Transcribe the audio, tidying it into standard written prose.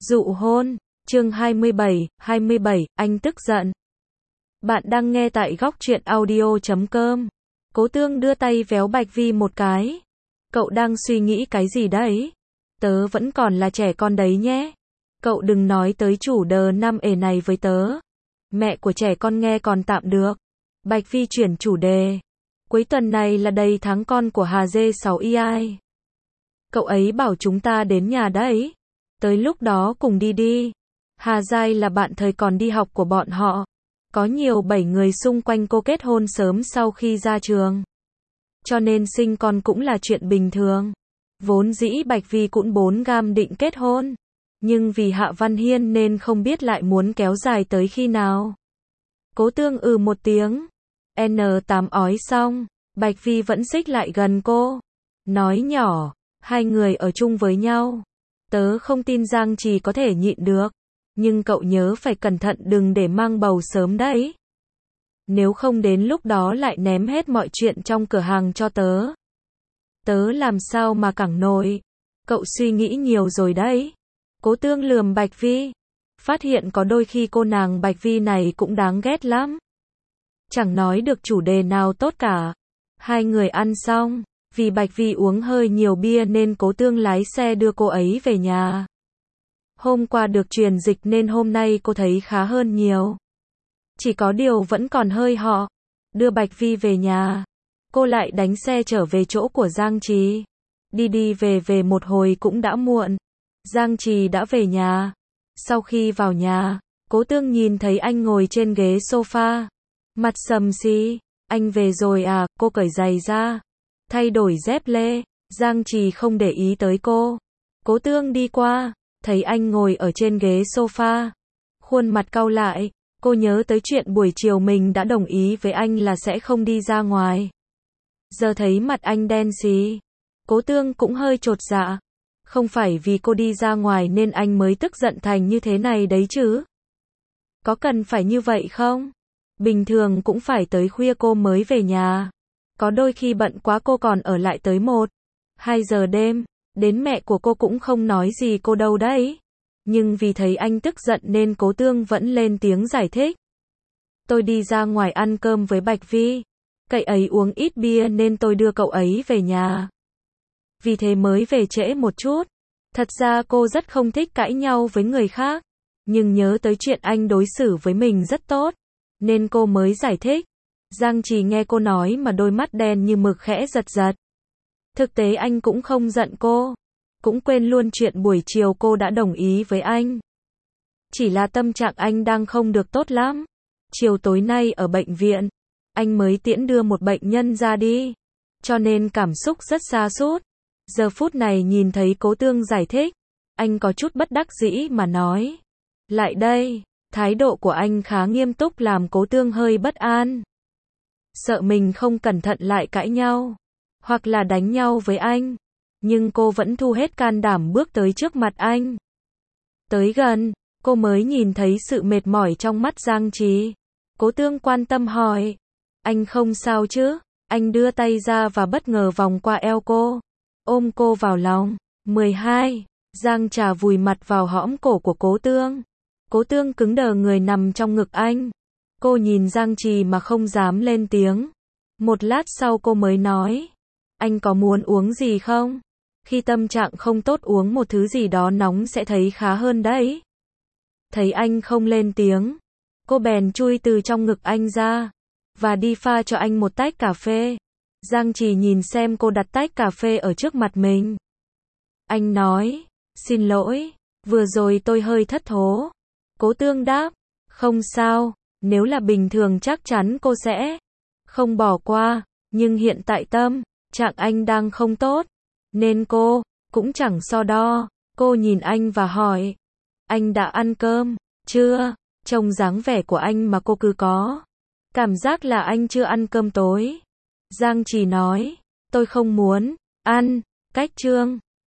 Dụ hôn, chương 27, anh tức giận. Bạn đang nghe tại góc truyện audio.com. Cố Tương đưa tay véo Bạch Vi một cái. Cậu đang suy nghĩ cái gì đấy? Tớ vẫn còn là trẻ con đấy nhé. Cậu đừng nói tới chủ đờ năm ể này với tớ. Mẹ của trẻ con nghe còn tạm được. Bạch Vi chuyển chủ đề. Cuối tuần này là đầy tháng con của Hà G6EI. Cậu ấy bảo chúng ta đến nhà đấy. Tới lúc đó cùng đi đi. Hà Giai là bạn thời còn đi học của bọn họ. Có nhiều 7 người xung quanh cô kết hôn sớm sau khi ra trường. Cho nên sinh con cũng là chuyện bình thường. Vốn dĩ Bạch Vi cũng 4 gam định kết hôn. Nhưng vì Hạ Văn Hiên nên không biết lại muốn kéo dài tới khi nào. Cố Tương một tiếng. N8 ói xong. Bạch Vi vẫn xích lại gần cô. Nói nhỏ. Hai người ở chung với nhau. Tớ không tin Giang Trì có thể nhịn được. Nhưng cậu nhớ phải cẩn thận đừng để mang bầu sớm đấy. Nếu không đến lúc đó lại ném hết mọi chuyện trong cửa hàng cho tớ. Tớ làm sao mà cẳng nổi. Cậu suy nghĩ nhiều rồi đấy. Cố Tương lườm Bạch Vi. Phát hiện có đôi khi cô nàng Bạch Vi này cũng đáng ghét lắm. Chẳng nói được chủ đề nào tốt cả. Hai người ăn xong. Vì Bạch Vi uống hơi nhiều bia nên Cố Tương lái xe đưa cô ấy về nhà. Hôm qua được truyền dịch nên hôm nay cô thấy khá hơn nhiều. Chỉ có điều vẫn còn hơi ho. Đưa Bạch Vi về nhà. Cô lại đánh xe trở về chỗ của Giang Trì. Đi về một hồi cũng đã muộn. Giang Trì đã về nhà. Sau khi vào nhà, Cố Tương nhìn thấy anh ngồi trên ghế sofa. Mặt sầm xí. Anh về rồi à? Cô cởi giày ra. Thay đổi dép lê. Giang Trì không để ý tới cô. Cố Tương đi qua. Thấy anh ngồi ở trên ghế sofa. Khuôn mặt cau lại. Cô nhớ tới chuyện buổi chiều mình đã đồng ý với anh là sẽ không đi ra ngoài. Giờ thấy mặt anh đen xí. Cố Tương cũng hơi chột dạ. Không phải vì cô đi ra ngoài nên anh mới tức giận thành như thế này đấy chứ. Có cần phải như vậy không? Bình thường cũng phải tới khuya cô mới về nhà. Có đôi khi bận quá cô còn ở lại tới 1, 2 giờ đêm. Đến mẹ của cô cũng không nói gì cô đâu đấy. Nhưng vì thấy anh tức giận nên Cố Tương vẫn lên tiếng giải thích. Tôi đi ra ngoài ăn cơm với Bạch Vi. Cậu ấy uống ít bia nên tôi đưa cậu ấy về nhà. Vì thế mới về trễ một chút. Thật ra cô rất không thích cãi nhau với người khác. Nhưng nhớ tới chuyện anh đối xử với mình rất tốt. Nên cô mới giải thích. Giang Trì nghe cô nói mà đôi mắt đen như mực khẽ giật giật. Thực tế anh cũng không giận cô. Cũng quên luôn chuyện buổi chiều cô đã đồng ý với anh. Chỉ là tâm trạng anh đang không được tốt lắm. Chiều tối nay ở bệnh viện, anh mới tiễn đưa một bệnh nhân ra đi. Cho nên cảm xúc rất sa sút. Giờ phút này nhìn thấy Cố Tương giải thích. Anh có chút bất đắc dĩ mà nói. Lại đây, thái độ của anh khá nghiêm túc làm Cố Tương hơi bất an. Sợ mình không cẩn thận lại cãi nhau. Hoặc là đánh nhau với anh. Nhưng cô vẫn thu hết can đảm bước tới trước mặt anh. Tới gần, cô mới nhìn thấy sự mệt mỏi trong mắt Giang Trì. Cố Tương quan tâm hỏi. Anh không sao chứ? Anh đưa tay ra và bất ngờ vòng qua eo cô. Ôm cô vào lòng. 12. Giang Trà vùi mặt vào hõm cổ của Cố Tương. Cố Tương cứng đờ người nằm trong ngực anh. Cô nhìn Giang Trì mà không dám lên tiếng. Một lát sau cô mới nói. Anh có muốn uống gì không? Khi tâm trạng không tốt uống một thứ gì đó nóng sẽ thấy khá hơn đấy. Thấy anh không lên tiếng. Cô bèn chui từ trong ngực anh ra. Và đi pha cho anh một tách cà phê. Giang Trì nhìn xem cô đặt tách cà phê ở trước mặt mình. Anh nói. Xin lỗi. Vừa rồi tôi hơi thất thố. Cố Tương đáp. Không sao. Nếu là bình thường chắc chắn cô sẽ không bỏ qua. Nhưng hiện tại tâm trạng anh đang không tốt. Nên cô cũng chẳng so đo. Cô nhìn anh và hỏi. Anh đã ăn cơm chưa? Trông dáng vẻ của anh mà cô cứ có cảm giác là anh chưa ăn cơm tối. Giang Trì nói. Tôi không muốn ăn. Cách chương